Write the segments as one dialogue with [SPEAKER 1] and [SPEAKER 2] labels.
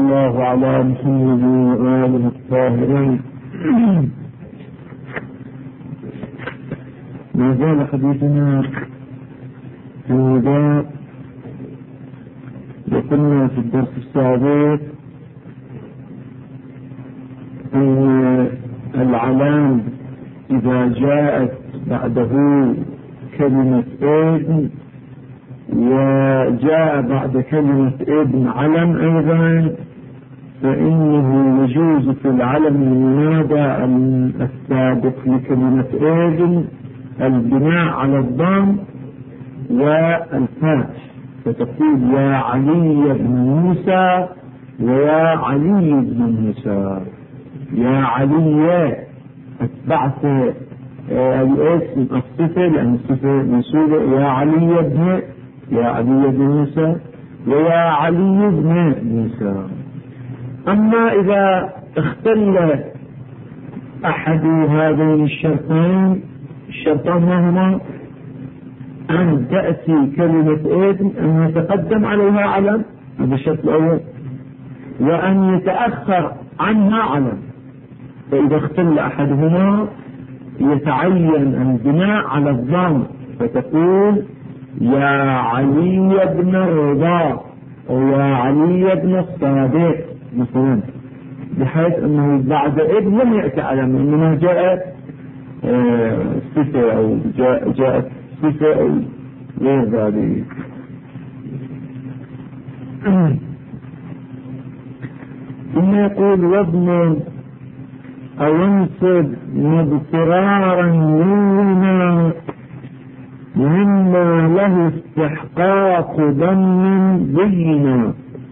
[SPEAKER 1] الله على محمد وآله الطاهرين. ما زال حديثنا في النداء، وقلنا في الدرس السابق أن العلام إذا جاءت بعده كلمة ابن وجاء بعد كلمة ابن علم أيضا، فإنه يجوز في العلم المنادى السابق لكلمة ابن البناء على الضم والفتح، فتقول يا علي بن موسى ويا علي بن موسى. يا علي أتبعت الاسم الصفة لأن الصفة منصوبة، يا علي بن موسى ويا علي بن موسى. أما إذا اختل أحد هذين الشرطان ما هما؟ أن تأتي كلمة ابن أن يتقدم عليها علم، هذا الشرط الأول، وأن يتأخر عنها علم. فإذا اختل أحدهما يتعين البناء على الضم، فتقول يا علي بن الرضا أو يا علي بن الصادق مثلا، بحيث أنه بعد ابن لم يأتي علم، إنما جاءت صفة أو جاءت صفة أو غير ذلك. ثم يقول وابن أو انصب مضطرارا نونا مما له استحقاق ضم بينا.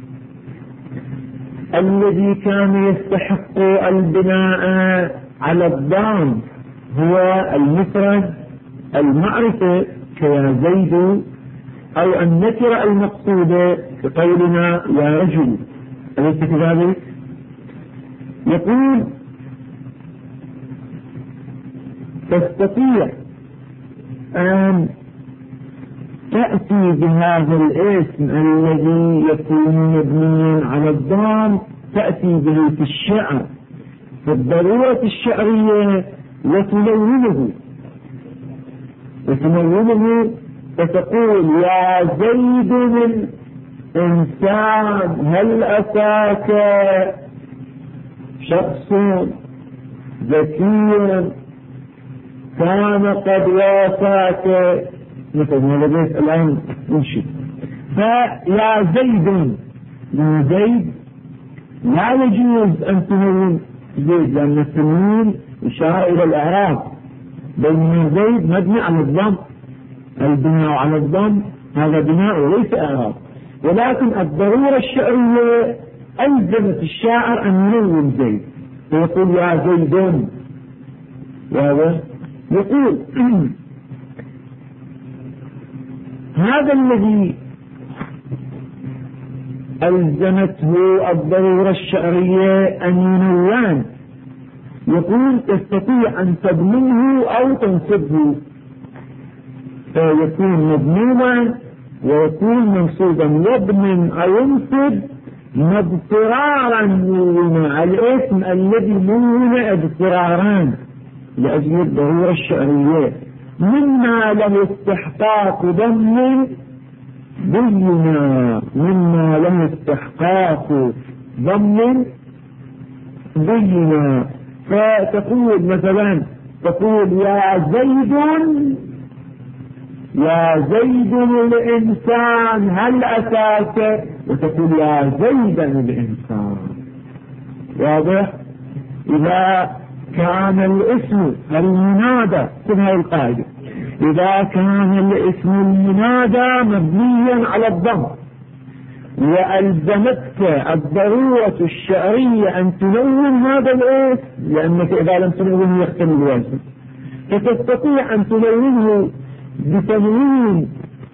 [SPEAKER 1] الذي كان يستحق البناء على الضم هو المفرد المعرفة كيا زيد، أو النكرة المقصودة كقولنا يا رجل، أليس كذلك؟ يقول تستطيع أن تأتي بهذا الاسم الذي يكون مبنيا على الضم، تأتي به في الشعر فالضرورة الشعرية وتلونه فتقول يا زيد الإنسان هل أتاك شخص ذكي كان قد وافاك، مثل ما لديك الآن انشئ. فيا زيد لا يجوز أن تنون زيد، لأن التنوين إشارة إلى الإعراب، بينما زيد مبني على الضم، البناء على الضم هذا بناء وليس إعراب. ولكن الضرورة الشعرية ألزمت الشاعر أن ينون زيد، فيقول يا زيد. يقول هذا الذي ألزمته الضرورة الشعرية أن ينون، يقول تستطيع أن تضمنه أو تنصبه، فيكون مضموما ويكون منصوبا. يضمن أو ينصب مضطرارا نونا، الاسم الذي نون اضطراران لأجل الضرورة الشعرية، مما له استحقاق ضم بينا، مما له استحقاق ضم بينا. فتقول مثلا يا زيد الإنسان هل أتاك، وتقول يا زيدا الإنسان. واضح؟ إذا كان الاسم المنادى كما القاعدة، إذا كان الاسم المنادى مبنيا على الضم وألزمتك الضرورة الشعرية أن تنون هذا الاسم، لأنك إذا لم تنونه يختل الواسم، فتستطيع أن تنونه بتنوين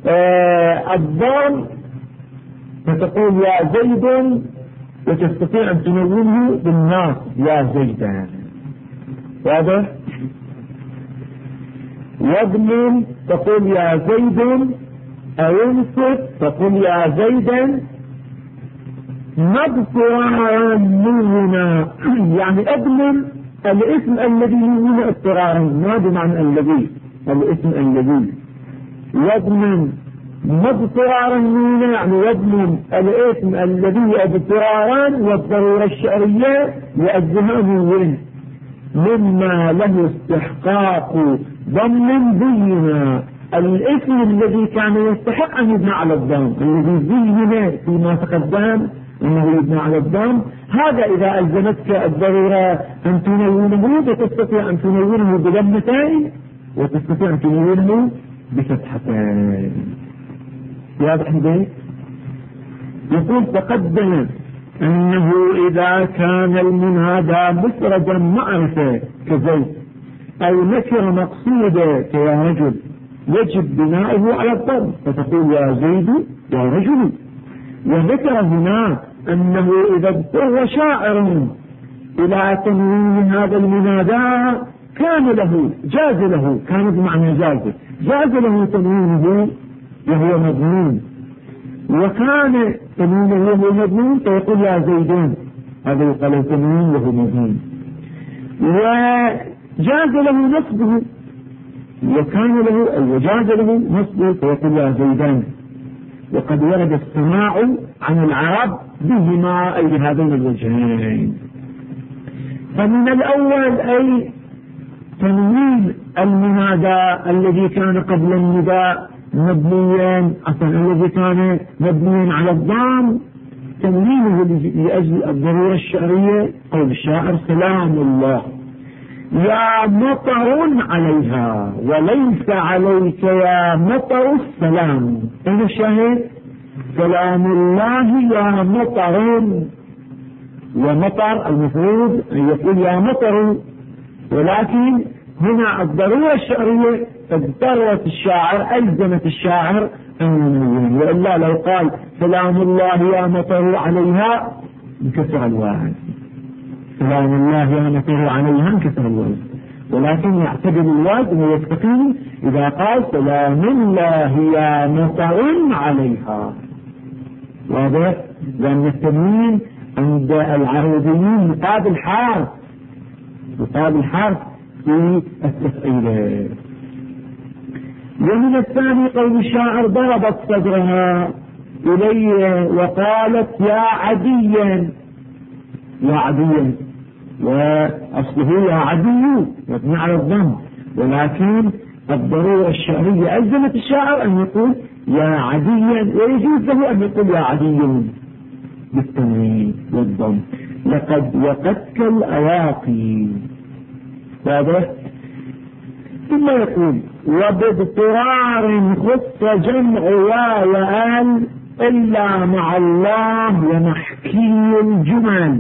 [SPEAKER 1] الضم، فتقول يا زيد، وتستطيع أن تنونه بالناس يا زيدان. واضح؟ يضمن تقول يا زيد، أو ينصب تقول يا زيدا، مضطرارا نونا، يعني اضمن الاسم الذي ينوي اضطرارا، ما بمعنى الذي، الاسم الذي يضمن مضطرارا نونا، يعني يضمن الاسم الذي اضطرارا والضرورة الشعرية للزهاميين مما له استحقاق ضم بينا. الاسم الذي كان يستحق ان يبنى على الضم، الذي زين فيما تقدم انه يبنى على الضم، هذا اذا الزمتك الضرورة ان تنونه فتستطيع ان تنونه بضمتين وتستطيع ان تنونه بفتحتين. واضح البيت؟ يقول تقدم انه اذا كان المنادى مفردا معرفة كزيد او نكرة مقصودة كيا رجل يجب بناؤه على الضم، فتقول يا زيد يا رجل. وذكر هنا انه اذا اضطر شاعر الى تنوين هذا المنادى كان له جاز له، كان بمعنى جاز له تنوينه وهو مضمون، وكان تنوينه وهو مضمون فيقول يا زيدون، هذا يقال تنوين وهو مضمون. وجاز له نصبه، وكان له أو وجاز له نصبه فيقول يا زيدان. وقد ورد السماع عن العرب بهما أي بهذين الوجهين. فمن الأول أي تنوين المنادى الذي كان قبل النداء مبنيا، أصلا الذي كان مبنيا على الضم، تنوينه لأجل الضرورة الشعرية. قول الشاعر سلام الله يا مطر عليها وليس عليك يا مطر السلام. أين الشاهد؟ سلام الله يا مطر، ومطر المفروض أن يقول يا مطر، ولكن هنا الضرورة الشعرية اضطرت الشاعر، ألزمت الشاعر أن ينوين، وإلا لو قال سلام الله يا مطر عليها انكسر الواحد، سلام الله يا مطر عليها انكسر الواحد، ولكن يعتدل الواجب ويستقيم إذا قال سلام الله يا مطر عليها. واضح؟ لأن التنوين عند العربيين مقابل حرف، مقابل حرف في التفعيل. ومن الثاني قول الشاعر ضربت صدرها إلي وقالت يا عديا، يا عديا، وأصله يا عدي مبني على الضم، ولكن الضرورة الشعرية ألزمت الشاعر أن يقول يا عديا، ويجوز له أن يقول يا عدي بالتنوين والضم. لقد وقتك الأواقي. واضح؟ ثم يقول وباضطرار خص جمع وآل إلا مع الله ومحكي الجمل.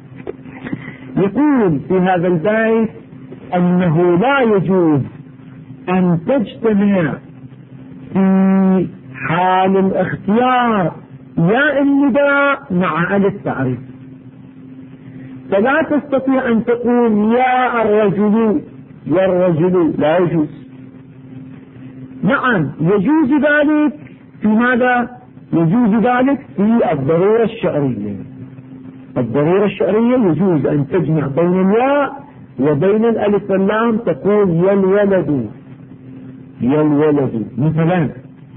[SPEAKER 1] يقول في هذا البيت أنه لا يجوز أن تجتمع في حال الاختيار يا النداء مع آل التعريف، فلا تستطيع أن تقول يا الرجل يا الرجل، لا يجوز. نعم يجوز ذلك في ماذا؟ يجوز ذلك في الضرورة الشعرية. الضرورة الشعرية يجوز أن تجمع بين الياء وبين الألف واللام، تقول يا الولد يا الولد مثلا،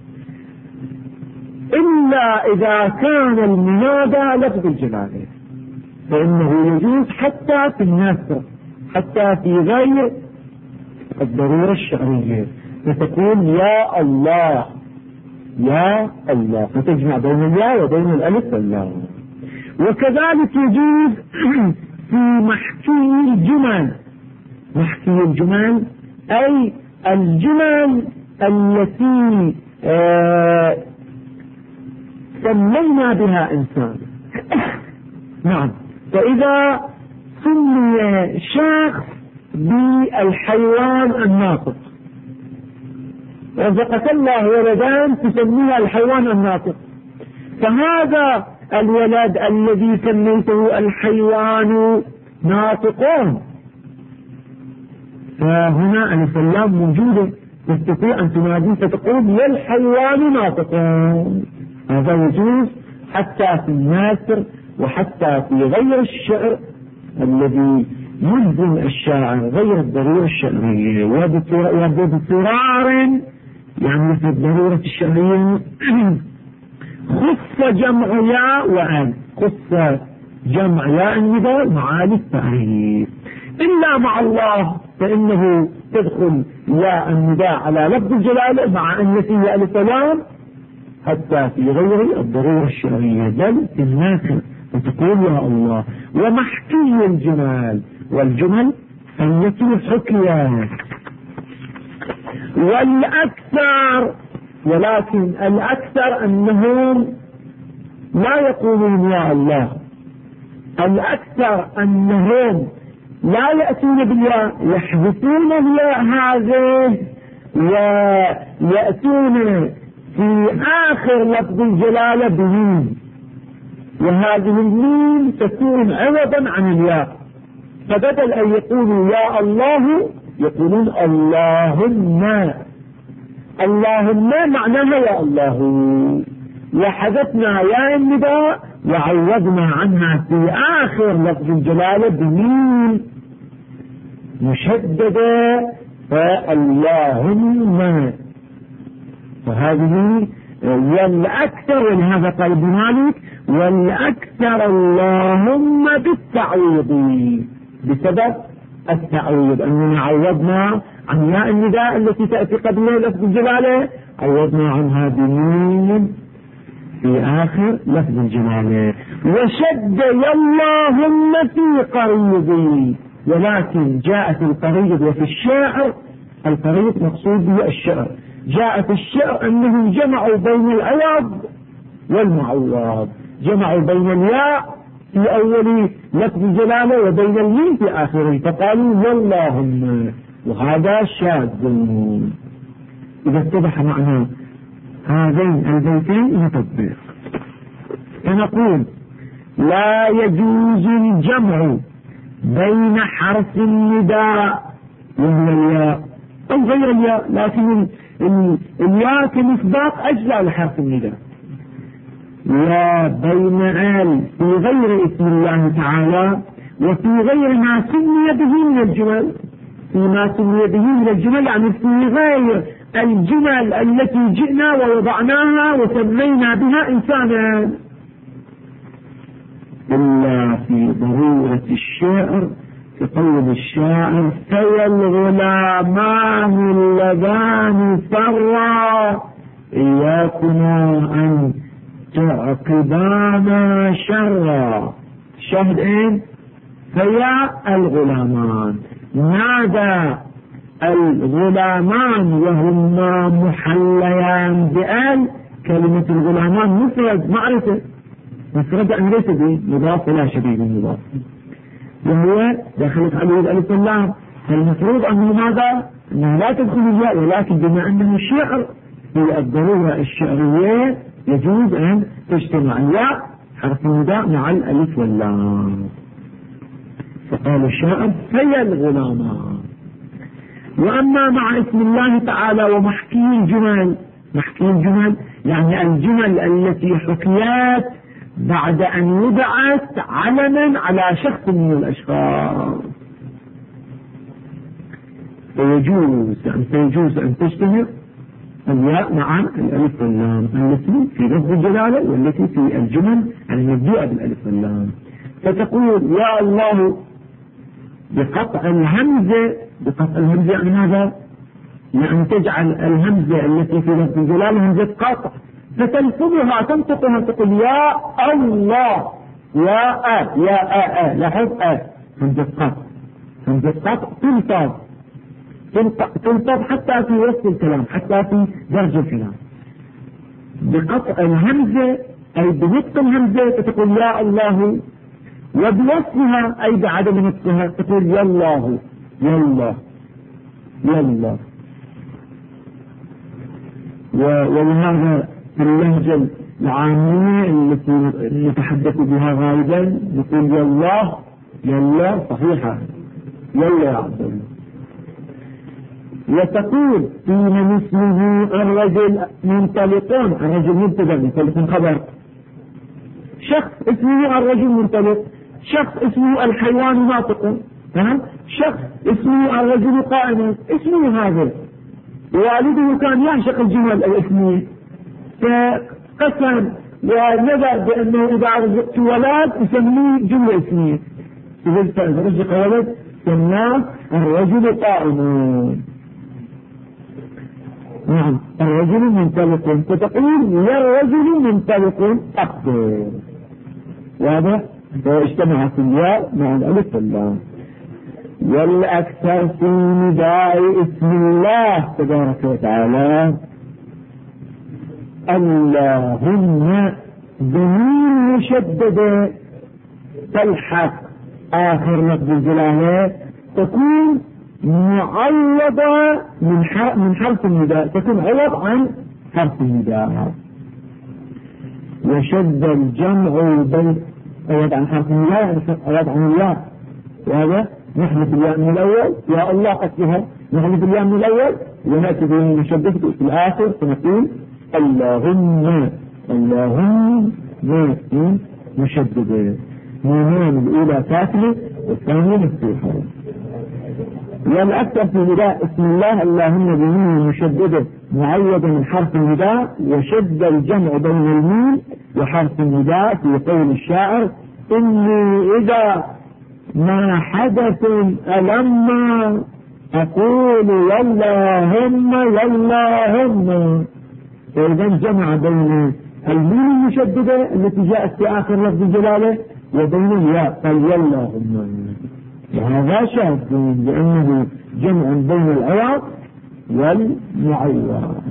[SPEAKER 1] إلا إذا كان المنادى لفظ الجلالة فإنه يجوز حتى في النثر، حتى في غير الضرورة الشعرية، فتقول يا الله يا الله، فتجمع بين الياء وبين الألف واللام. وكذلك يجوز في محكي الجمل. محكي الجمل أي الجمل التي سمينا بها إنسان. نعم، فإذا سمي شخص بالحيوان الناطق، رزقك الله ولدان تسميها الحيوان الناطق، فهذا الولد الذي سميته الحيوان ناطقون، فهنا ألف اللام موجودة، تستطيع أن تنادي فتقول يا الحيوان ناطقون. هذا يجوز حتى في النثر وحتى في غير الشعر الذي يلزم الشاعر غير الضرورة الشعرية وباضطرار، يعني في الضرورة الشعرية خص جمع ياء وأن، خص جمع ياء النداء مع التعريف. إلا مع الله فإنه تدخل ياء النداء على لفظ الجلالة مع أن فيه ألف لام حتى في غير الضرورة الشرعية، بل في الناكر وتقول يا الله. ومحكي الجمال، والجمل التي حكيت، والأكثر، ولكن الأكثر أنهم لا يقولون يا الله، الأكثر أنهم لا يأتون بالياء، يحذفون الياء هذه ويأتون في آخر لفظ الجلالة بميم، وهذه الميم تكون عوضا عن الياء، فبدل أن يقولوا يا الله يقولون اللهم. اللهم معناها يا الله، وحذفنا ياء النداء وعوضنا عنها في آخر لفظ الجلالة بميم مشددة فاللهم. فهذه والأكثر، ولهذا قال ابن مالك والأكثر اللهم بالتعويض، بسبب التعويض أننا عوضنا عن ياء النداء التي تأتي قبل لفظ الجلالة، عوضنا عنها بميم في آخر لفظ الجلالة. وشد يا اللهم في قريضي، ولكن جاءت القريض وفي الشاعر، القريض مقصود به الشعر، جاء في الشعر أنهم جمعوا بين العوض والمعوض، جمعوا بين الياء في أول لفظ الجلالة وبين الميم في آخره، فقالوا يا اللهم، وهذا شاذ. إذا اتضح معنى هذين البيتين نطبق، فنقول لا يجوز الجمع بين حرف النداء وهو الياء أو غير الياء، لكن الياء كمصداق أجزاء لحرف النداء، وبين ال في غير اسم الله تعالى وفي غير ما سمي به من الجمل، فيما سمي به من الجمل يعني في غير الجمل التي جئنا ووضعناها وسمينا بها إنسانا، إلا في ضرورة الشعر كقول الشاعر في الغلامان اللذان سرا إياكما أن تعقبانا شرا. شاهد إيه؟ فيا الغلامان، نادى الغلامان وهما محليان بآل، كلمة الغلامان مفرد معرفة، مفرد أن ليس به مضاف ولا شبيه بالمضاف، وهو دخلت عليه الألف واللام، فالمفروض أنه ماذا؟ أنه لا تدخل الياء، ولكن بما أنه شعر في الضرورة الشعرية يجوز أن تجتمع الياء حرف النداء مع الألف واللام، فقال الشاعر في الغلامان. وأما مع اسم الله تعالى ومحكي الجمل، محكي الجمل يعني الجمل التي حكيات بعد أن وضعت علما على شخص من الأشخاص، فيجوز أن تجتمع الياء مع الألف واللام التي في لفظ الجلالة والتي في الجمل المبدوءة بالألف واللام، فتقول يا الله بقطع الهمزة. بقطع الهمزة يعني ماذا؟ يعني تجعل الهمزة التي في لفظ الجلالة همزة قطع، فتلفظها تنطقها تقول يا الله، يا لاحظ همزة قطع، همزة قطع تلفظ حتى في وسط الكلام، حتى في درج الكلام. بقطع الهمزة أي بنطق الهمزة فتقول يا الله، وبوصفها أي بعدم نطقها تقول يا الله يا الله يا الله. ولهذا اللهجة العامية التي نتحدث بها غالبا نقول يا الله يا الله صحيحة، يا الله يا عبد الله. وتقول في من اسمه الرجل منطلقون، الرجل مبتدا منطلق خبر، شخص اسمه الرجل منطلق، شخص اسمه الحيوان ناطق، شخص اسمه الرجل قائم، اسمه هذا. والده كان يعشق الجمل الاسمية فقسم ونذر بأنه إذا رزقت ولد يسميه جملة اسمية، إذا رزق ولد سماه الرجل قائم. نعم الرجل منطلق، فتقول يا الرجل منطلق أكثر، واضح؟ واجتمعت الياء مع الألف واللام. والأكثر في نداء اسم الله تبارك وتعالى اللهم ضمير مشددة تلحق آخر لفظ الجلالة، تكون معوضة من حرف النداء، تكون عوض عن حرف النداء. وشد الجمع بين عوض عن حرف النداء، عوض عن الله، وهذا نحذف الياء من الأول، يا الله قصدها نحذف الياء من الأول ونأتي بالمشددة في الآخر فنقول اللهم اللهم مشددة، ميمان الأولى ساكنة والثانية مفتوحة. والأكثر في نداء اسم الله اللهم بميم مشددة معوضة من حرف النداء، وشد الجمع بين الميم وحرف النداء في قول الشاعر إني إذا ما حدث ألما أقول اللهم اللهم. فإذا جمع بين الميم المشددة التي جاءت في آخر لفظ الجلالة وبين الياء قال اللهم، وهذا شاذ لأنه جمع بين العوض والمعوض.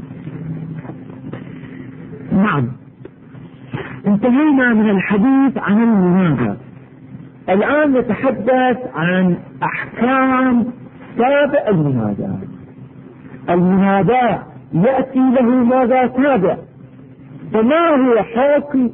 [SPEAKER 1] نعم انتهينا من الحديث عن المنادى، الآن نتحدث عن أحكام تابع المنادى. المنادى يأتي له ماذا تابع، فما هو حكم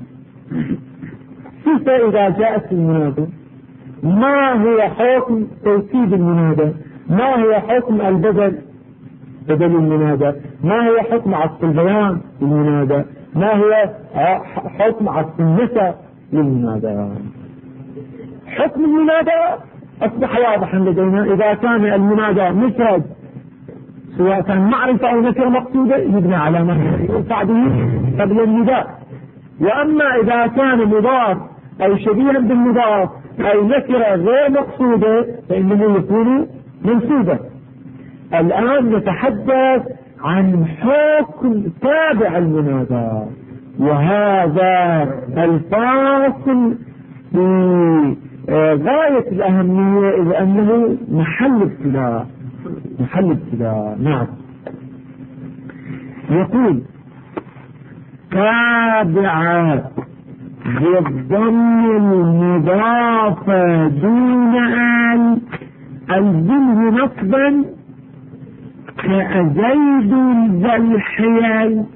[SPEAKER 1] صفة إذا جاءت المنادى، ما هو حكم توكيد المنادى، ما هو حكم البدل بدل المنادى، ما هو حكم عطف البيان للمنادى، ما هو حكم عطف النسب للمنادى. حكم المنادى أصبح واضحا لدينا، إذا كان المنادى مفرد سواء كان معرفة أو نكرة مقصودة يبنى على ما يرفع به قبل النداء، وأما إذا كان مضاف أو شبيها بالمضاف أو نكرة غير مقصودة فإنه يكون منسوبا. الآن نتحدث عن حكم تابع المنادى، وهذا الفاصل في غاية الأهمية إذ أنه محل ابتلاء. نعم يقول تابع بالضم المضاف دون الزمه نصبا كأزيد ذا الحيل.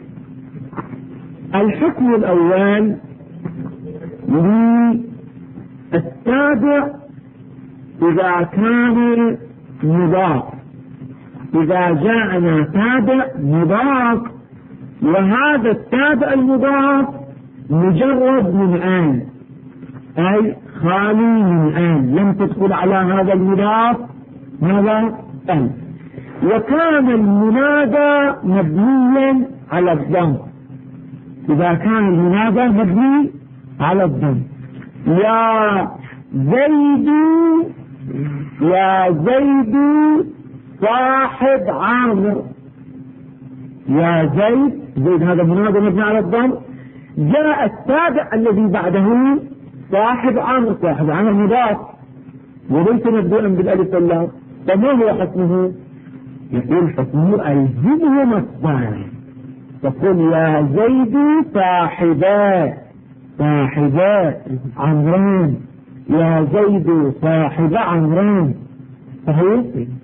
[SPEAKER 1] الحكم الأول للتابع إذا كان مضاف، إذا جاءنا تابع مضاف وهذا التابع المضاف مجرد من آن، أي خالي من آن، لم تدخل على هذا المضاف ماذا آن، وكان المنادى مبنيا على الضم. إذا كان المنادى مبني على الضم، يا زيد يا زيد صاحب عامر، يا زيد، زيد هذا منادى مبني على الضم، جاء التابع الذي بعده صاحب عامر، صاحب عامر مضاف وليس مبدوءا بالالف واللام، فما هو حكمه؟ يقول حكمه الزمه نصبا، تقول يا زيد صاحبا عمران، يا زيد صاحب عمران، صحيح؟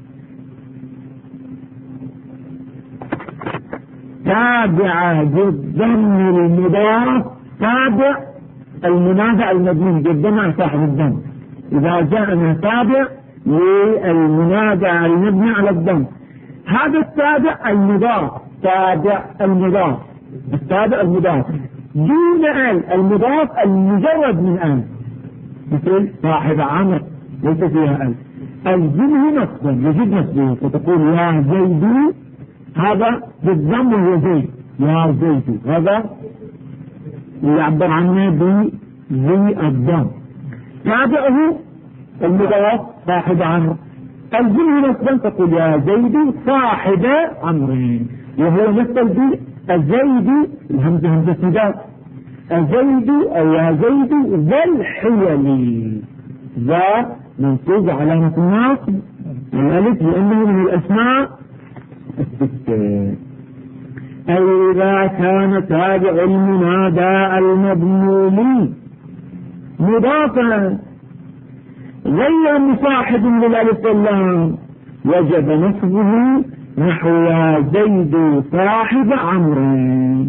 [SPEAKER 1] تابع بالضم المضاف، تابع المنادى المبني بالضم عن صاحب الضم. إذا جاءنا تابع للمنادى المبني على الضم، هذا التابع المضاف، تابع المضاف، التابع المضاف دون ال، المضاف المجرد من ال، مثل صاحب عمرو ليس فيها ال. الزمه مصدر يجب مصدر، فتقول يا زيد، هذا بالضم هو زيد، يا زيد، هذا يعبر عنه بذي الضم. تابعه المضاف صاحب عمرو، الزمه مصدر، تقول يا زيد صاحب عمرو، وهو مثل الزيد، الهمزة همزة نداء، الزيد أو يا زيد ذا الحيل، ذا منصوب علامة الناصب الألف لأنه من الأسماء الستة. أي إذا كان تابع المنادى المضموم مضافا غير مصاحب للألف واللام وجب نصبه نحو يا زيد صاحب عمرو.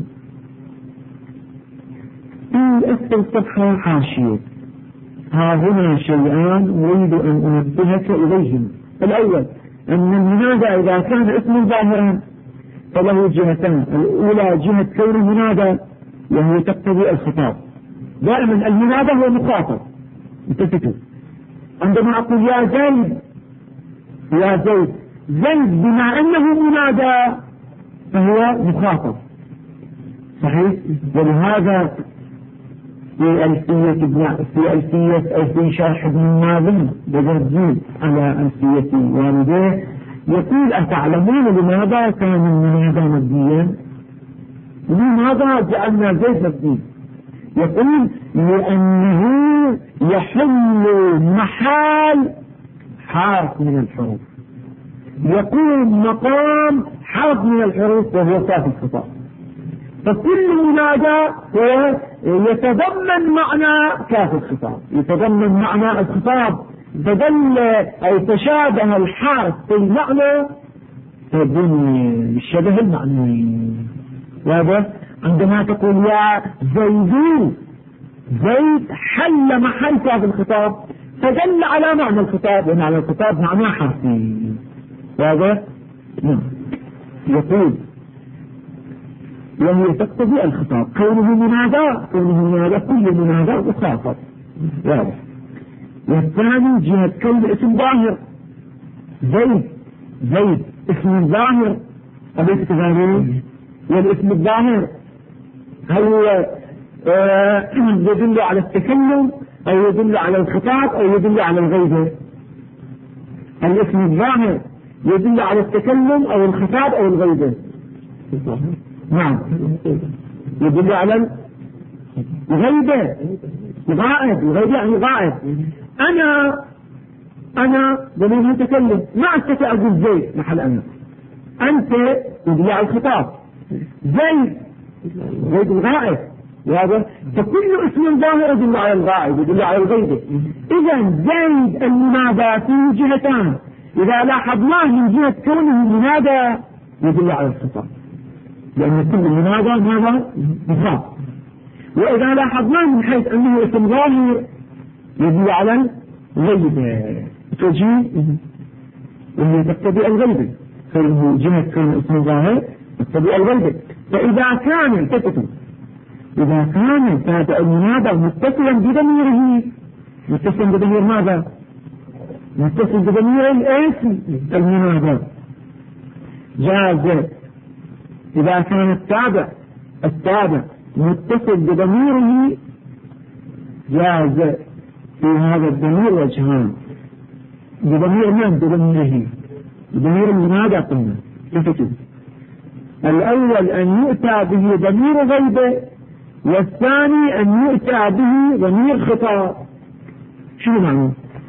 [SPEAKER 1] في أسفل الصفحة حاشية، ها هنا شيئان أريد أن أنبهك إليهم. الأول أن المنادى إذا كان اسم ظاهرا فله جهتان، الأولى جهة كونه منادى وهو تقتضي الخطاب، دائما المنادى هو مخاطب، انتبهوا عندما أقول يا زيد، يا زيد، زيد بما أنه منادى فهو مخاطب صحيح. ولهذا في ألفية أو في شرح ابن ماضي بجرجيل على ألفية والديه يقول أتعلمون لماذا كان المنادى مبنيا؟ لماذا جعلنا زيد مبني؟ يقول لأنه يحل محال حرف من الحروف، يقوم مقام حرف من الحروف وهو كاف الخطاب، فكل منادى هو يتضمن معنى كاف الخطاب، يتضمن معنى الخطاب، فدل أو تشابه الحرف في المعنى فبني الشبه المعنوي. وهذا عندما تقول يا زيد، زيد حل محل كاف الخطاب فدل على معنى الخطاب، ومعنى الخطاب معناه حرفي. هذا يقول وهي تقتضي الخطاب، كونه منادى، كل منادى مخاطب واضح. والثاني جهة كون اسم ظاهر، زيد، زيد اسم ظاهر أليس كذلك؟ والاسم الظاهر هل هو يدل على التكلم أو يدل على الخطاب أو يدل على الغيبة؟ الاسم الظاهر يدل على التكلم أو الخطاب أو الغيبة؟ نعم، يدل على الغيبة، غائب، الغيبة يعني غائب. أنا ضمير متكلم، ما أستطيع أقول زيد محل أنت يدل على الخطاب، زيد الغائب، وهذا فكل اسم ظاهر يدل على الغائب، يدل على الغيبة. إذا زيد المنادى فيه جهتان، إذا لاحظناه من جهة كونه منادى يدل على الخطاب، لأن كل منادى ماذا؟ مخاطب. وإذا لاحظناه من حيث أنه اسم ظاهر يدل على الغيبة، توجيه وهي تقتضي الغيبة، فإنه جهة كون اسم ظاهر تقتضي الغيبة. فإذا كان إذا كان تابع المنادى متصلا بضميره، متصلا بضمير ماذا؟ متصل بضمير الاسم المنادى جاز. إذا كان التابع متصل بضميره جاز في هذا الضمير وجهان، بضمير من؟ بضميره، بضمير المنادى قلنا تفتد. الأول أن يؤتى به ضمير غيبة، والثاني أن يؤتى به ضمير خطاب. شو معنى؟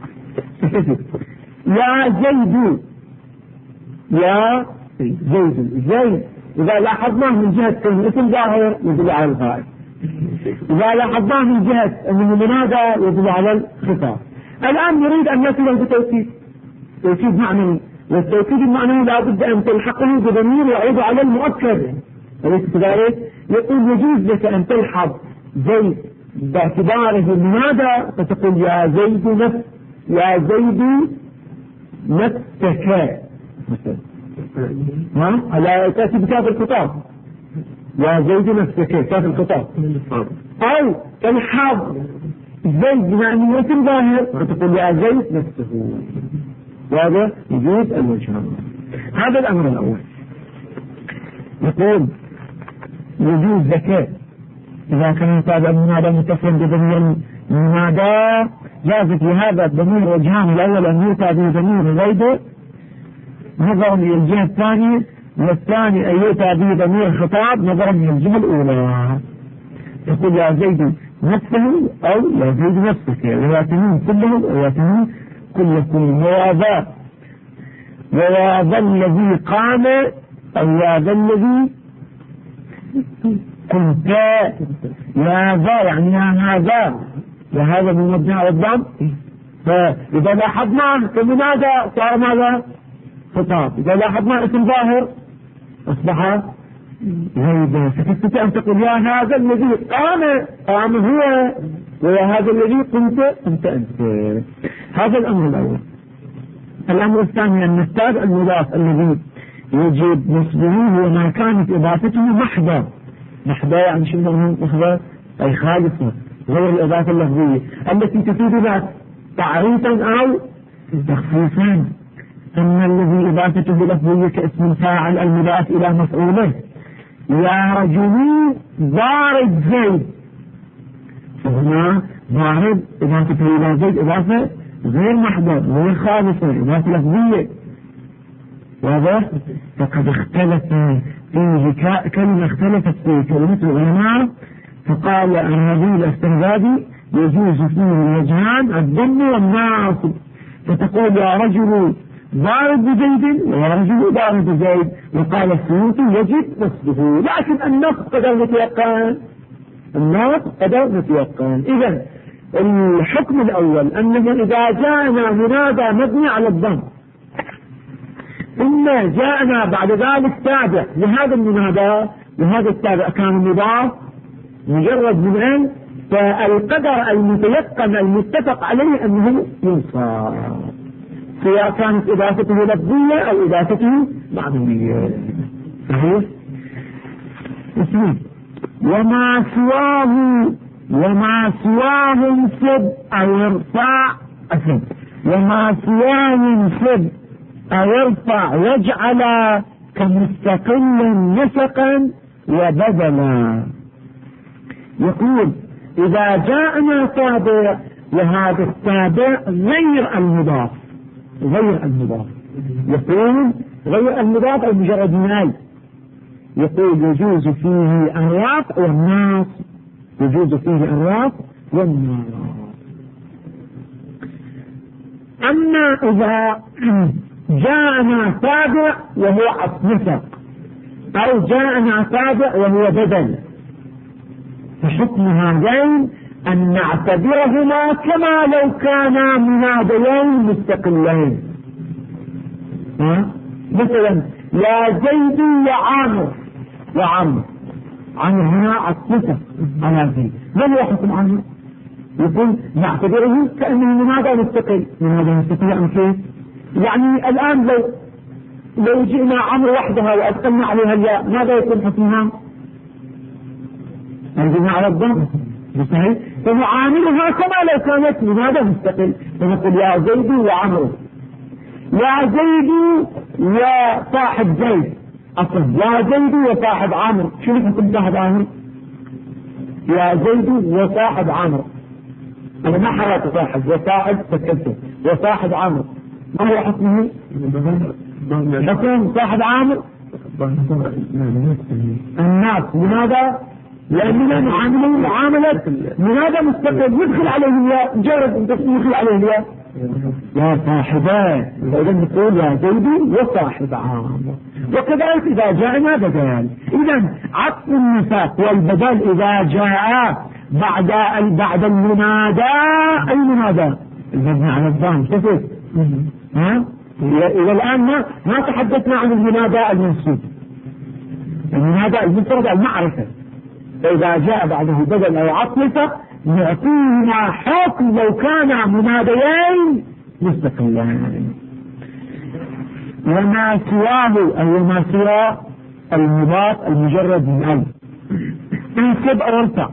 [SPEAKER 1] يا زيد، يا زيد إذا لاحظناه من جهة كون اسم ظاهر يدل على الغائب، إذا لاحظناه من جهة أنه منادى يدل على الخطاب. الآن نريد أن نصل بتوكيد، توكيد معنوي، والتوكيد المعنوي لا بد أن تلحقه بضمير يعود على المؤكد، أليس كذلك؟ يقول يجوز لك أن تلحظ زيد باعتباره المنادى فتقول يا زيد نفسك مثلا، لا تأتي بكاف الخطاب، يا زيد نفسك كيف الخطاب، أو تنحض زيد بمعنى ظاهر فتقول يا زيد نفسه، وهذا يجوز الوجهان. هذا الأمر الأول. يقول يجوز ذكاء إذا كان يتابع المنادى متصل بضمير المنادى، جاز في هذا الضمير وجهان. الأول أن يؤتى بضمير زيد نظرا للجهة الثانية، والثاني أن يؤتى بضمير خطاب نظرا للجهة الأولى. يقول يا زيد نفسه أو يا زيد نفسك، وياتمون كلهم أو ياتمون كلكم. ويا الذي قام أو يا ذا الذي كنت، يا ذا يعني يا هذا، وهذا من مبني على الضم. فإذا لاحظنا كمنادى صار ماذا؟ خطاب. إذا لاحظنا اسم ظاهر أصبح زيد. فتستطيع أن تقول يا هذا الذي قام هو، ويا هذا الذي كنت أنت. هذا الأمر الأول. الأمر الثاني أن نستاذ المضاف الذي يجب نصبه هو ما كانت إضافته محضة. يعني شنو محضة؟ أي خالصة غير الإضافة اللفظية التي تفيد ذات تعريفا أو تخصيصا. أما الذي إضافته لفظية كاسم فاعل المضاف إلى مفعوله، يا رجل ضارب زيد، فهنا ضارب إضافته إلى زيد إضافة غير محضة غير خالصة إضافة لفظية. واضح؟ فقد اختلف فيه كلمة، اختلفت في كلمة العلماء، فقال أن هذه الاستهزادي يجوز فيه الوجهان الضم والناصب. فتقول يا رجل ضارب بزيد ويا رجل ضارب بزيد، وقال السيوطي يجب نصبه، لكن النصب قدر متيقن. إذن الحكم الأول أنه إذا جاءنا منادى مبني على الضم ثم جاءنا بعد ذلك تابع لهذا المنادى، وهذا التابع كان مضاف مجرد من أن، فالقدر المتيقن المتفق عليه أنه ينصب سواء كانت إضافته لفظية أو إضافته معنوية. صحيح؟ وما سواه انصب أو ارفع أسد، وما سواه انصب أو ارفع واجعل كمستقل نسقا وبدلا. يقول إذا جاءنا تابع وهذا التابع غير المضاف، يقول غير المضاف أو مجرد من يقول يجوز فيه الرفع والنصب، أما إذا جاءنا تابع وهو نسق أو جاءنا تابع وهو بدل، فحكم هذين أن نعتبرهما كما لو كانا مناديين مستقلين. مثلا يا زيد يا عامر، عامر هنا عطفة على زيد، ما هو حكم عامر؟ يقول نعتبره كأنه منادى مستقل. يعني كيف؟ يعني الآن لو جئنا عمرو وحدها وأدخلنا عليها الياء ماذا يكون حكمها؟ أنزلنا على الضم بصحيح، فنعاملها كما لو كانت منادى مستقل، فنقول يا زيد وعمرو، يا زيد وصاحب زيد، أصلا يا زيد وصاحب عمرو. شنو حكم صاحب عمرو؟ يا زيد وصاحب عمرو، أنا ما حركت صاحب وصاحب سكته، وصاحب عمرو ما هو حكمه؟ حكم صاحب عامر الناس. لماذا؟ لأننا نعامله معاملة منادى مستقل يدخل عليه الياء، مجرد يدخل عليه الياء يا صاحبان، إذا نقول يا زيدي وصاحب عامر. وكذلك إذا جاءنا بدل. إذا عطف النساق والبدل إذا جاء بعد المنادى، أي منادى؟ المبني على الضم. كيف؟ إلى الآن ما تحدثنا عن المنادى المنصوب، المنادى المفرد المعرفة. فإذا جاء بعده بدل أو عطف نعطيهما حكم لو كانا مناديين مستقلين. وما سواه أي ما سوى المضاف المجرد من انصب أو ارفع.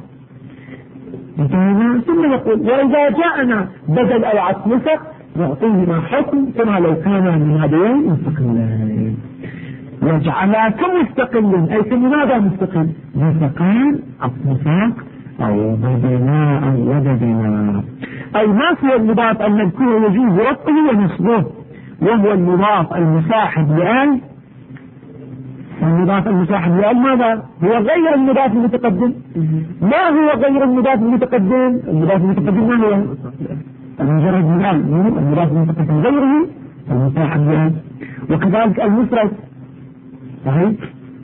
[SPEAKER 1] ثم يقول وإذا جاءنا بدل أو عطف نسق نعطيهما حكم كما لو كان مناديين مستقلين. يجعلها كمستقل أي كمنادى مستقل نسقان عطف نسق أو بدنا أو وبدنا. أي ما هو المضاف المذكور يجوز رفعه ونصبه، وهو المضاف المصاحب لآل. المضاف المصاحب لآل ماذا؟ هو غير المضاف المتقدم. ما هو غير المضاف المتقدم؟ المضاف المتقدم ما هو؟ المجرد من آل. المضاف المتقدم غيره المصاحب لآل. وكذلك المفرد صحيح.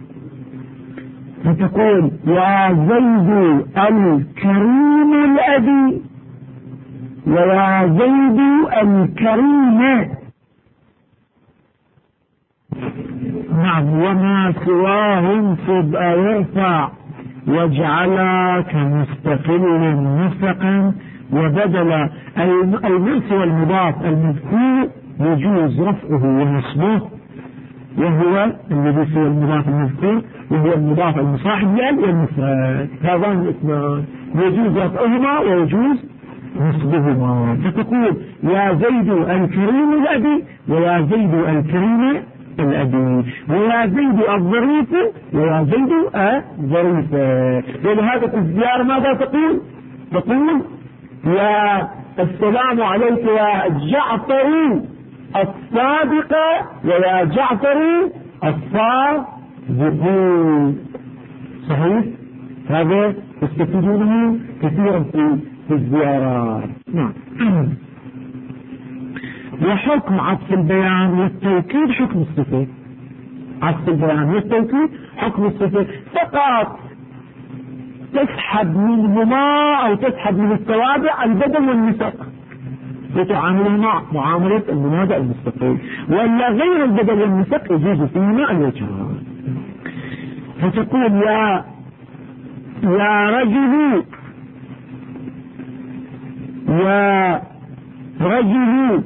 [SPEAKER 1] فتقول يا زيد الكريم الأبي ويا زيد الكريم. نعم. وما سواه انصب أو ارفع واجعلا كمستقل مسقا وبدل. المنص والمضاف المذكور يجوز رفعه ونصبه، وهو الذي سوى المضاف المذكور وهو المضاف المصاحب لأل والمفرد. هذان الاثنان يجوز رفعهما ويجوز نصبهما. فتقول يا زيد الكريم الأبي ويا زيد الكريم الأبي ويا زيد الظريف ويا زيد الظريف. ولهذا في الزيارة ماذا تقول؟ تقول يا السلام عليك يا جعفر الصادق ويا جعفر الصادق. صحيح. هذا تستفيدونه كثيرا في الزيارات. نعم. وحكم عطف البيان والتوكيد حكم الصفة. عطف البيان والتوكيد حكم الصفة فقط تسحب منهما أو تسحب من التوابع البدل والنسق وتعاملهما معاملة المنادى المستقيم، ولا غير البدل والنسق يجوز فيهما الوجهان. فتقول يا رجل يا رجل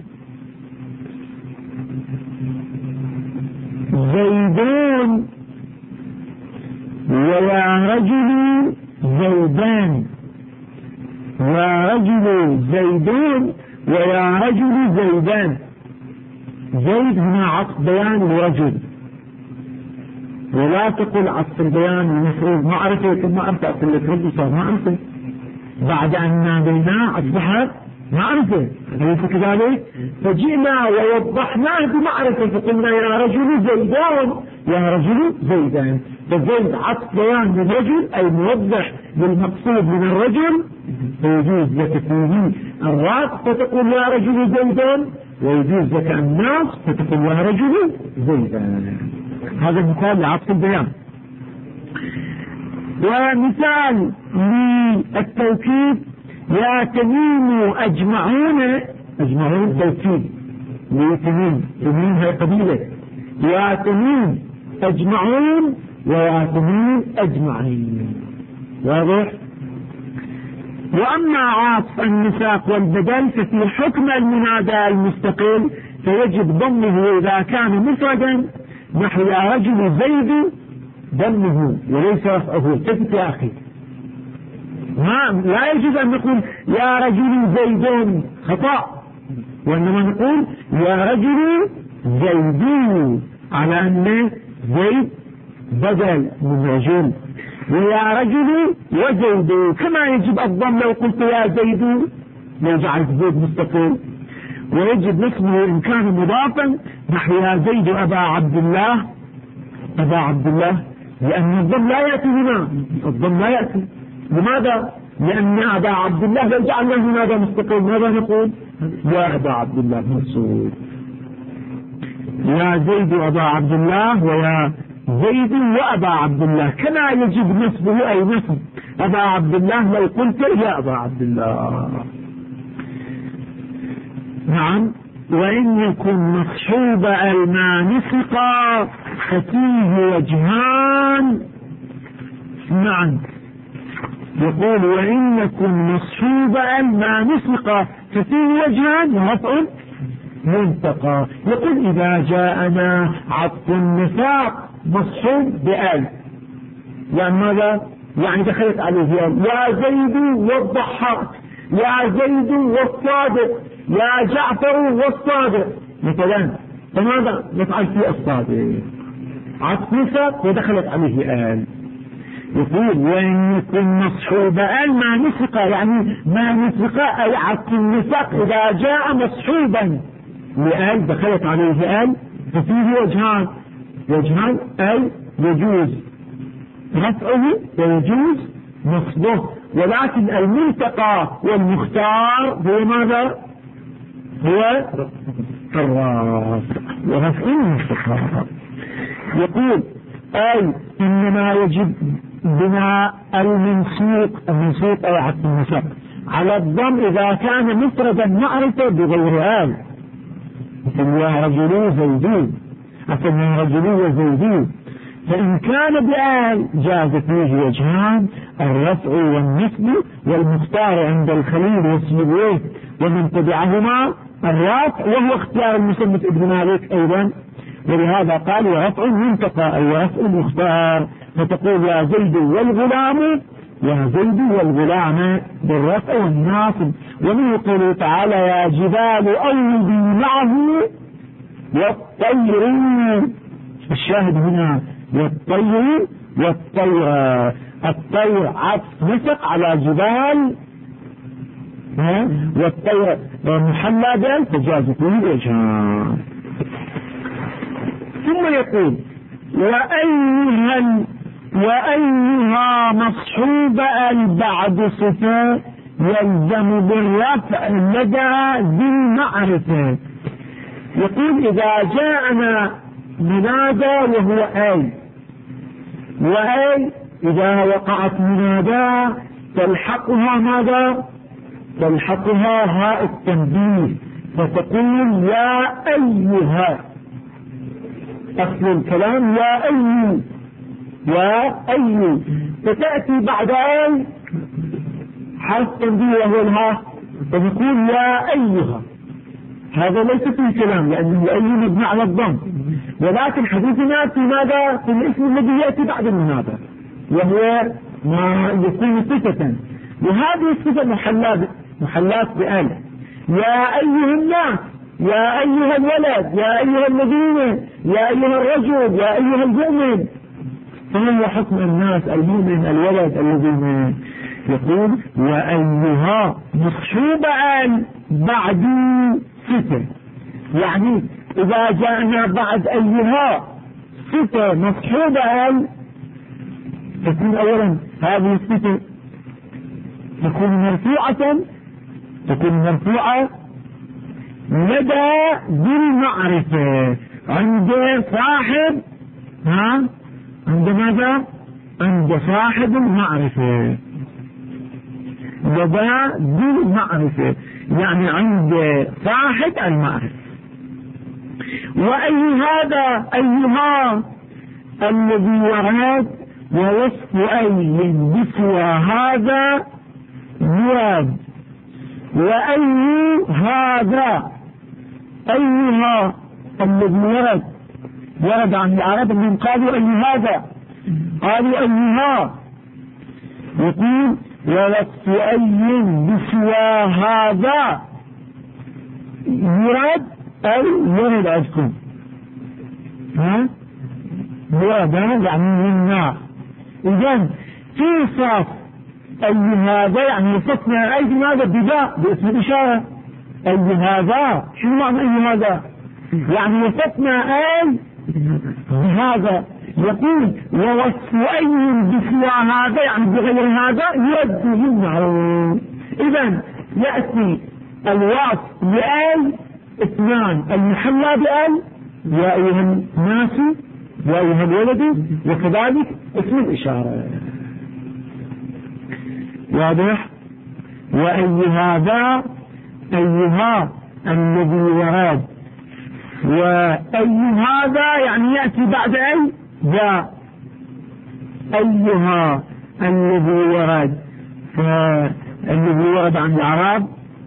[SPEAKER 1] زيدون ويا رجل زيدان. يا رجل زيدون ويا رجل زيدان. زيد هنا عطف بيان لرجل، ولا تقل عطف البيان المفروض معرفة معرفة لك رجل صار معرفة بعد أن ناديناه أصبحت معرفة. أليس كذلك؟ فجئنا ووضحناه بمعرفة فقلنا يا رجل زيدان يا رجل زيدان. فزيد عطف بيان للرجل أي موضح للمقصود من الرجل، فيجوز لك فيه الراس فتقول يا رجل زيدان، ويجوز لك الناس فتقول يا رجل زيدان. هذا مثال لعطف البيان. ومثال للتوكيد يا تميم أجمعون. أجمعون توكيد لتميم. تميم هي قبيلة. يا تميم أجمعون ويا تميم أجمعين. واضح؟ وأما عطف النساق والبدل ففي حكم المنادى المستقل فيجب ضمه إذا كان مفردا نحو يا رجل زيد ضمه وليس رفعه. التفت يا أخي، لا يجوز أن نقول يا رجل زيدون خطأ، وإنما نقول يا رجل زيدي على أن زيد بدل من رجل، ويا رجل وزيد كما يجب الضم لو قلت يا زيد لو جعلت زيد مستقل. ويجب نصبه إن كان مضافا نحو يا زيد أبا عبد الله. أبا عبد الله لأن الضم لا يأتي هنا. الضم لا يأتي. لماذا؟ لأن أبا عبد الله لو جعلنا هنا مستقل ماذا نقول؟ يا أبا عبد الله منصوب. يا زيد أبا عبد الله ويا زيد وأبا عبد الله كما يجب نصبه أي نصب أبا عبد الله لو قلت يا أبا عبد الله. نعم. وإن يكن مصحوب المانسقا ففيه وجهان. نعم. يقول وإن يكن مصحوب المانسقا ففيه وجهان رفع منتقى. يقول إذا جاءنا عطف النساق مصحوب بآل، يعني ماذا؟ يعني دخلت عليه يا زيد والضحاك، يا زيد والصادق، يا جعفر والصادق مثلا. فماذا نفعل في الصادق؟ عطف نسق ودخلت عليه آل. يقول وإن يكن مصحوب آل ما نسق، يعني ما نسق أي عطف النسق إذا جاء مصحوبا لآل دخلت عليه آل، ففيه وجهان أي يجوز رفعه ويجوز نصبه، ولكن الملتقى والمختار هو ماذا؟ هو الرفع ورفع الملتقى. يقول أي إنما يجب بناء المنصوب أو عطف النسق على الضم إذا كان مفردا معرفة بغير آل، مثل يا رجل زيدون، مثل يا رجل زيدون. فإن كان بآل جاز فيه وجهان الرفع والنصب، والمختار عند الخليل والسيبويه ومن تبعهما الرفع، وهو اختيار المصنف ابن مالك أيضا، ولهذا قال ورفع منتقى أي ورفع المختار، فتقول يا زيد والغلام، يا زيد والغلام بالرفع والناصب. ومن قوله تعالى يا جبال أوبي معه والطير، الشاهد هنا والطير الطير عطف نسق على جبال، والطير محلى بال فجاز فيه وجهان. ثم يقول وأيها مصحوب بعد صفة يلزم بالرفع لدى ذي المعرفة. يقول إذا جاءنا منادى وهو أي، وأي إذا وقعت منادى تلحقها ماذا؟ تلحقها هاء التنبيه، فتقول يا أيها، أصل الكلام يا أي، فتأتي بعد أي حرف تنبيه وهو الهاء، فتقول يا أيها. هذا ليس في كلام لأنه أي مبني على الضم، ولكن حديثنا في ماذا؟ في الاسم الذي يأتي بعد المنادى وهو ما يكون صفة، وهذه الصفة محلات بآل. يا أيها الناس، يا أيها الولد، يا أيها الذين، يا أيها الرجل، يا أيها المؤمن. فما هو حكم الناس المؤمن الولد الذين؟ يقول وأيها مصحوب آل بعد صفة، يعني إذا جاءنا بعد أيها صفة مصحوبة آل تكون أولا هذه الصفة تكون مرفوعة لدى بالمعرفة عند صاحب عند ماذا؟ عند صاحب المعرفة، لدى بالمعرفة يعني عند صاحب المعرفة. أيها الذي ورد ووصف أي بسوى هذا يراد، أيها الذي ورد عن العرب من قالوا قالوا أيها. يقول ووصف أي بسوى هذا يراد أي يرد عندكم يرد يعني من نار. إذن في صف أي هذا يعني وصفنا أي بماذا؟ بباء باسم الإشارة. أي هذا شو معنى أي هذا؟ يعني وصفنا أي بهذا. يقول ووصف أي بسوى هذا يعني بغير هذا يرد منه. إذن يأتي الوصف لأي اثنان، المحلى بأي يا أيها الناس يا أيها الولد، وكذلك اسم الإشارة. واضح؟ أيها الذي ورد، وأي هذا يعني يأتي بعد أي جاء أيها الذي ورد، فالذي ورد عن العرب.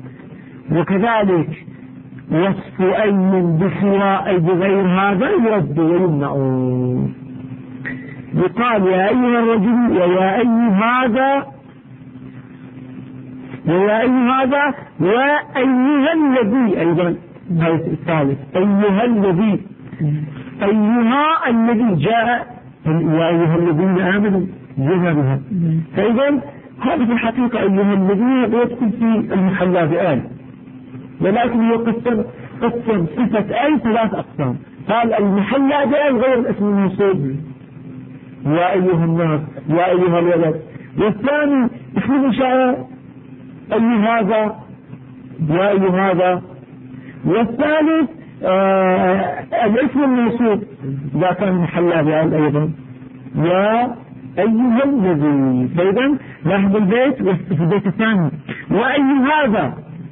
[SPEAKER 1] وكذلك وصف أي بسوى أي بغير هذا يرد ويمنع. يقال يا أيها الرجل ويا أي هذا ويا أي هذا وأيها الذي أيضا هذا الثالث أيها الذي أيها الذي جاء يا أيها الذين آمنوا جاء. فإذا هذه في الحقيقة أيها الذي يدخل في المحلى بآل، ولكن يقسم صفة أي ثلاث أقسام. قال المحلى بآل غير الاسم الموصول يا أيها الناس يا أيها الولد، والثاني اسم الإشارة أي هذا يا أي هذا، والثالث الاسم الموصول إذا كان محلى بآل أيضا يا أيها الذي. فإذا لاحظ البيت في البيت الثاني وأي هذا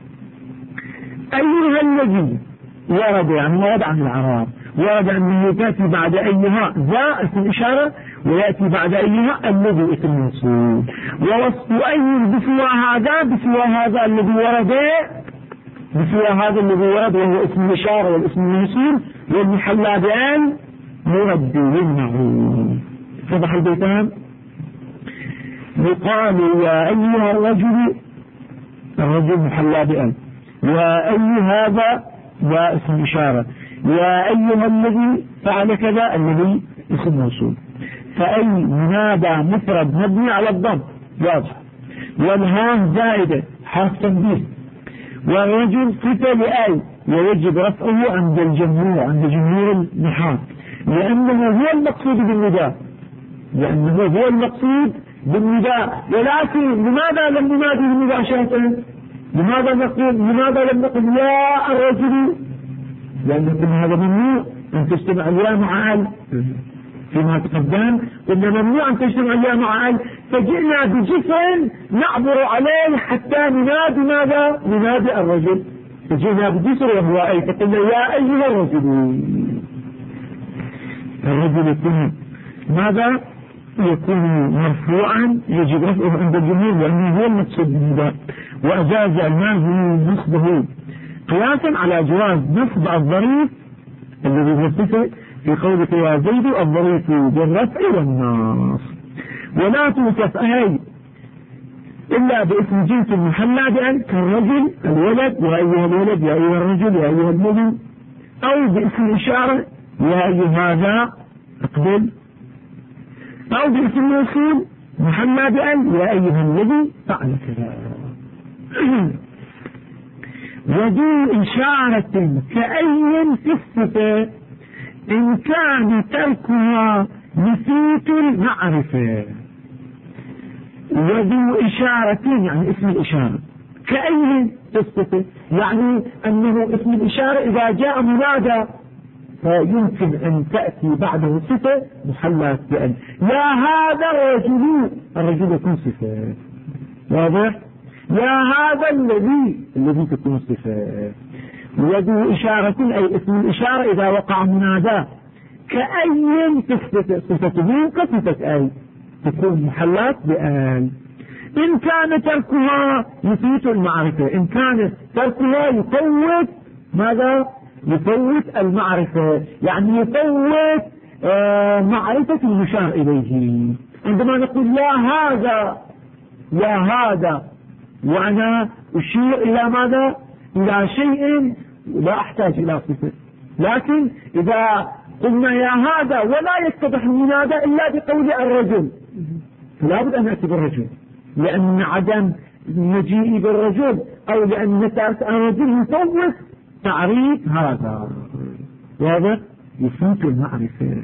[SPEAKER 1] أيها الذي ورد يعني ورد عن العرب، ورد أنه تأتي بعد أيها ذا اسم إشارة ويأتي بعد أيها الذي اسم موصول، ووصف أي بسوى هذا الذي ورد بسوى هذا الذي ورد وهو اسم الإشارة والاسم الموصول والمحلى بآل مرد يمنعون. صبح البيتان يقال يا أيها الرجل محلى بآل، يا أي هذا ذا اسم إشارة، يا أيها الذي فعل كذا الذي اسم موصول. فأي منادى مفرد مبني على الضم واضح، والهاء زائدة حرف تنبيه، والرجل صفة لأي ويجب رفعه عند جمهور النحاة لأنه هو المقصود بالنداء. ولكن لماذا لم ننادي مباشرة؟ لماذا لم نقل يا الرجل؟ لأن هذا ممنوع أن تجتمع الياء مع ال فيما تقدم، قلنا ممنوع أن تجتمع الياء مع ال، فجئنا بجسم نعبر عليه حتى ننادي ماذا؟ ننادي الرجل، فجئنا بجسر وهو أي، فقلنا يا أيها الرجل يكون ماذا؟ يكون مرفوعا يجب رفعه عند الجمهور لأنه هو المقصود بالنداء، وأجاز المازن نصبه قياسا على جواز نصب الظريف الذي نصبه في قولك يا زيد الظريف بالرفع والنصب. ولا توصف أي إلا باسم جنس محلى بأن كالرجل الولد يا أيها الولد يا أيها الرجل يا أيها الذي، أو باسم إشارة يا أيها هذا اقبل، أو باسم موصول محلى بأن يا أيها الذي فعل كذا. وذو إشارة كأي في الصفة إن كان تركها نسيت المعرفة. وذو إشارة يعني اسم الإشارة كأي في الصفة يعني أنه اسم الإشارة إذا جاء منادى فيمكن أن تأتي بعده صفة محلى بأن يا هذا الرجل يكون صفة واضح، يا هذا الذي تكون صفة. وذو إشارة أي اسم الإشارة إذا وقع منادى كأي صفته كصفة أي تكون محلات بأن. إن كان تركها يفوت المعرفة، إن كان تركها يفوت ماذا؟ يفوت المعرفة، يعني يفوت معرفة المشار إليه. عندما نقول يا هذا وأنا أشير إلى ماذا؟ إلى شيء لا أحتاج إلى صفة، لكن إذا قلنا يا هذا ولا يتضح المنادى إلا بقول الرجل فلا بد أن نأتي بالرجل، لأن عدم المجيء بالرجل أو لأن تأتي الرجل يفوت تعريف هذا واضح، يفوت المعرفة.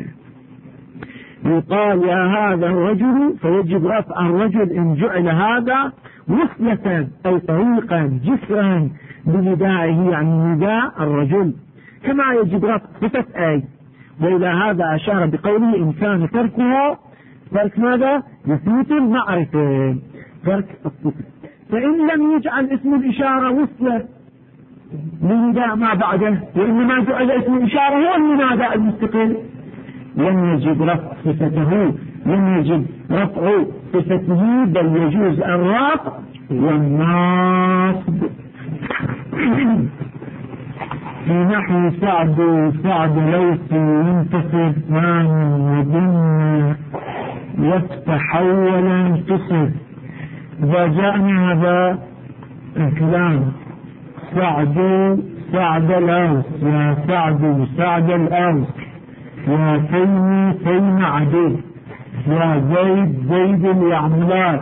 [SPEAKER 1] يقال يا هذا الرجل فيجب رفع الرجل إن جعل هذا وصلة أو طريقا جسرا بندائه يعني نداء الرجل، كما يجب رفع صفة أي. وإلى هذا أشار بقوله إن كان تركها ترك ماذا؟ يفوت المعرفة، ترك الصفة. فإن لم يجعل اسم الإشارة وصلة لنداء ما بعده وإنما جعل اسم الإشارة هو المنادى المستقل لم يجب رفع صفته، لم يجب رفع صفته، بل يجوز الرفع والنصب. في نحو سعد ليس ينتصف ثاني وضم وافتح أولا تصب. إذا جاءنا هذا الكلام سعد الأوس، يا سعد الأوس، يا تيم عدو، يا زيد اليعملات.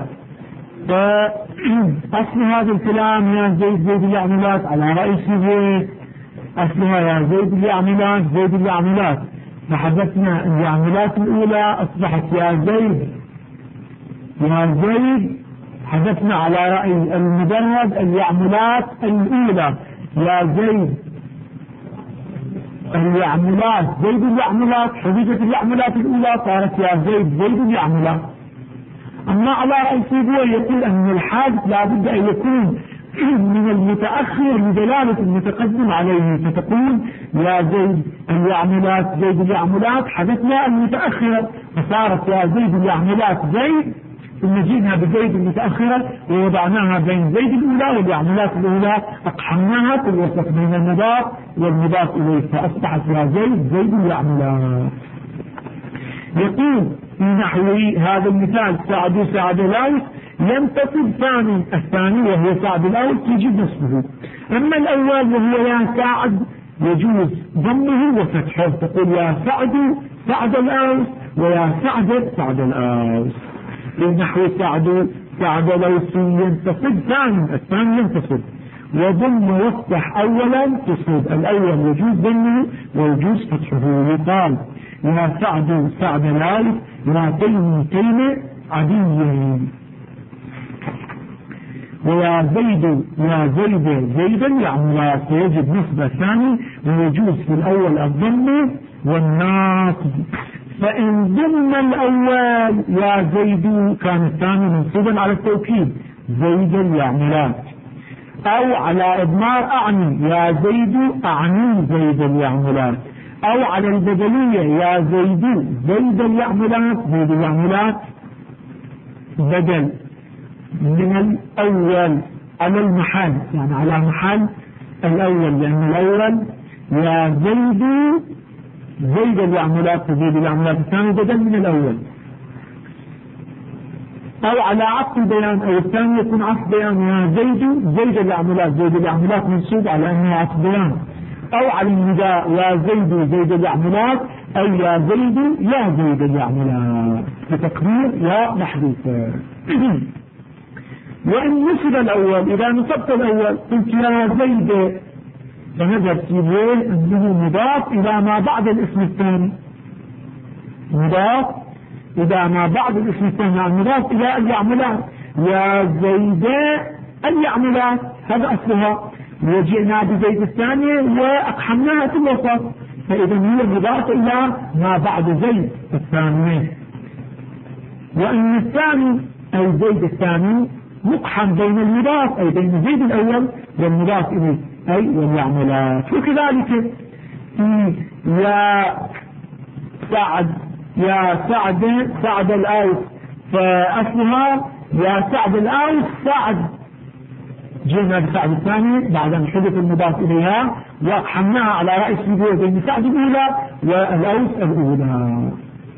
[SPEAKER 1] فأصل هذا الكلام يا زيد اليعملات على رأي سيبويه، أصلها يا زيد اليعملات، فحدثنا اليعملات الأولى أصبحت يا زيد، حدثنا على رأي المجرد اليعملات الأولى يا زيد اليعملات، حديثة اليعملات الأولى صارت يا زيد اليعملات. أما على رأي سيبويه يقول أن الحادث لا بد أن يكون من المتأخر لدلالة المتقدم عليه، فتقول يا زيد اليعملات حدثنا المتأخرة فصارت يا زيد اليعملات زيد، ثم جئنا بزيد المتأخرة ووضعناها بين زيد الأولى واليعملات الأولى، أقحمناها في الوسط بين المضاف والمضاف إليه، فأصبحت يا زيد اليعملات. يقول في نحو هذا المثال سعد الأوس لم تصب الثاني وهو سعد الأوس يجب نصبه. أما الأول وهو يا سعد يجوز ضمه وفتحه، تقول يا سعد الأوس ويا سعد الأوس. في نحو سعد الأوس ينتصب الثاني ينتصب، وضم وافتح أولا تصب، الأول يجوز ضمه ويجوز فتحه. يقال يا سعد الأوس يا تيم عدي، ويا زيد اليعملات، فيجب نصب الثاني ويجوز في الأول الضم والناصب. فإن ضم الأول يا زيد كان الثاني منصوبا على التوكيد زيد اليعملات، أو على إضمار أعني يا زيد أعني زيد اليعملات، أو على البدلية يا زيد اليعملات بدل من الأول على المحل، يعني على محل الأول، لأن الأول يا زيد اليعملات الثاني بدل من الأول، أو على عطف البيان، أو الثاني يكون عطف بيان يا زيد اليعملات منصوب على أنه عطف بيان، أو على النداء يا زيد اليعملات، أي يا زيد اليعملات بتقدير يا محذوفة. وإن نصب الأول، إذا نصبت الأول قلت يا زيد، فنظر سيبويه أنه مضاف إلى ما بعد الاسم الثاني، مضاف إلى ما بعد الاسم الثاني، مضاف إلى اليعملات، يا زيد اليعملات هذا أصلها، وجئنا بزيد الثانية وأقحمناها في الوسط، فإذا هي مضاف إلى ما بعد زيد الثانية. وإن الثاني أي زيد الثاني مقحم بين المضاف أي بين زيد الأول والمضاف إليه أي واليعملات. وكذلك يا سعد الأوس، فأصلها يا سعد الأوس جئنا بسعد الثاني بعد أن حدث المضاف إليها وأقحمناها على رأي سيبويه بين سعد الأولى والأوس الأولى.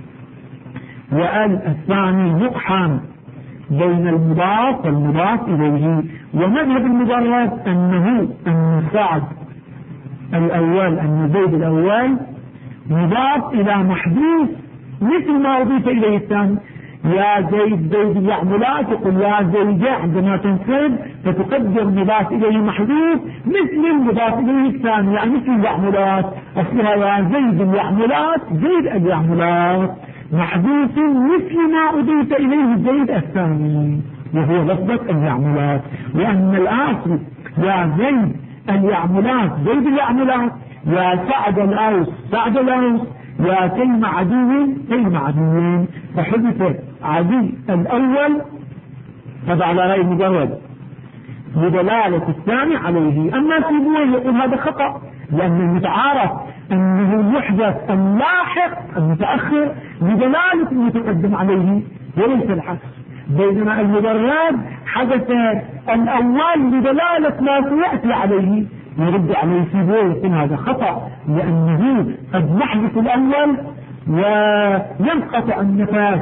[SPEAKER 1] وال الثاني مقحم بين المضاف والمضاف إليه. ومذهب المجرد أن سعد الأول أن زيد الأول مضاف إلى محذوف مثل ما أضيف إليه الثاني، يا زيد اليعملات، يقول يا زيد عندما تنصب فتقدر مضاف إليه محذوف مثل المضاف إليه الثاني، يعني مثل اليعملات أصلها يا زيد اليعملات اليعملات محذوف مثل ما أضيف إليه زيد الثاني وهو لفظة اليعملات. وأن الآخر يا زيد اليعملات يا سعد الأوس يا تيم عدو فحدث عدي الأول هذا على رأي مجرد بدلالة الثاني عليه. أما سيبويه يقول هذا خطأ، لأن المتعارف أنه يحدث اللاحق المتأخر بدلالة المتقدم عليه وليس العكس، بينما المجرد حدث الأول بدلالة ما سيأتي عليه. يرد عليه سيبويه يقول هذا خطأ، لأنه قد نحدث الأول وينقطع النفاذ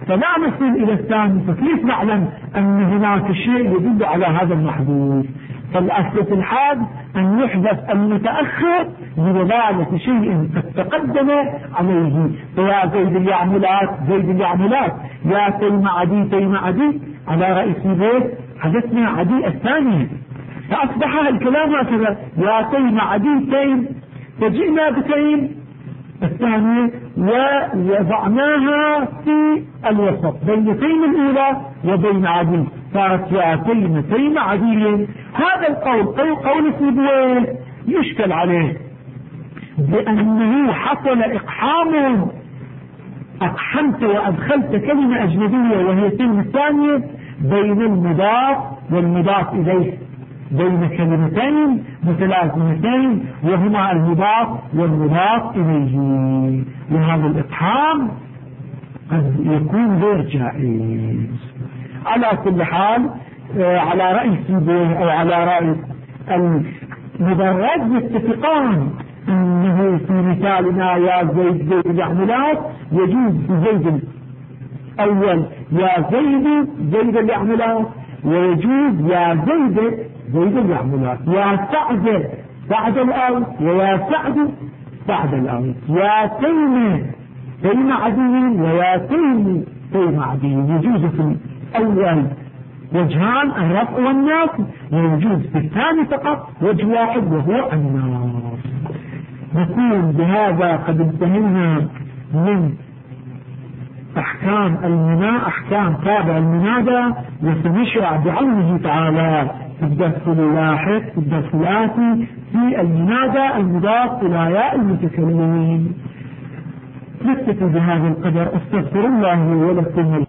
[SPEAKER 1] فلا نصل إلى الثاني، فكيف نعلم أن هناك شيء يدل على هذا المحذوف؟ فالأصل في الحال أن يحذف المتأخر لدلالة شيء قد تقدم عليه. فيا زيد اليعملات زيد اليعملات، يا تيم عدي تيم عدي، على رئيس بيت حدثنا عدي الثاني، فأصبح الكلام هكذا، يا تيم عدي تيم، فجئنا بتيم الثانية ووضعناها في الوسط بين تيم الأولى وبين عدي، صارت يا تيم تيم عدي. هذا القول قول سيبويه يشكل عليه بأنه حصل إقحام، أقحمت وأدخلت كلمة أجنبية وهي تيم الثانية بين المضاف والمضاف إليه، بين كلمتين متلازمتين وهما المضاف والمضاف إليه، وهذا الإقحام قد يكون غير جائز. على كل حال على رأي سيبويه أو على رأي المدرج يتفقان أنه في مثالنا يا زيد زيد اليعملات يجوز بزيد الأول يا زيد زيد اليعملات، ويجوز يا زيد زيد اليعملات، يا سعد سعد الأول ويا سعد سعد الأول، يا تيم تيم عدي ويا تيم تيم عدي. يجوز في الأول وجهان الرفع والنصب، ويجوز في الثاني فقط وجه واحد وهو النصب. نكون بهذا قد انتهينا من أحكام المنادى، أحكام تابع المنادى، وسنشرع بعونه تعالى في الدرس اللاحق في الدرس الآتي في المنادى المضاف إلى ياء المتكلمين. نكتفي بهذا القدر. استغفر الله ولكم.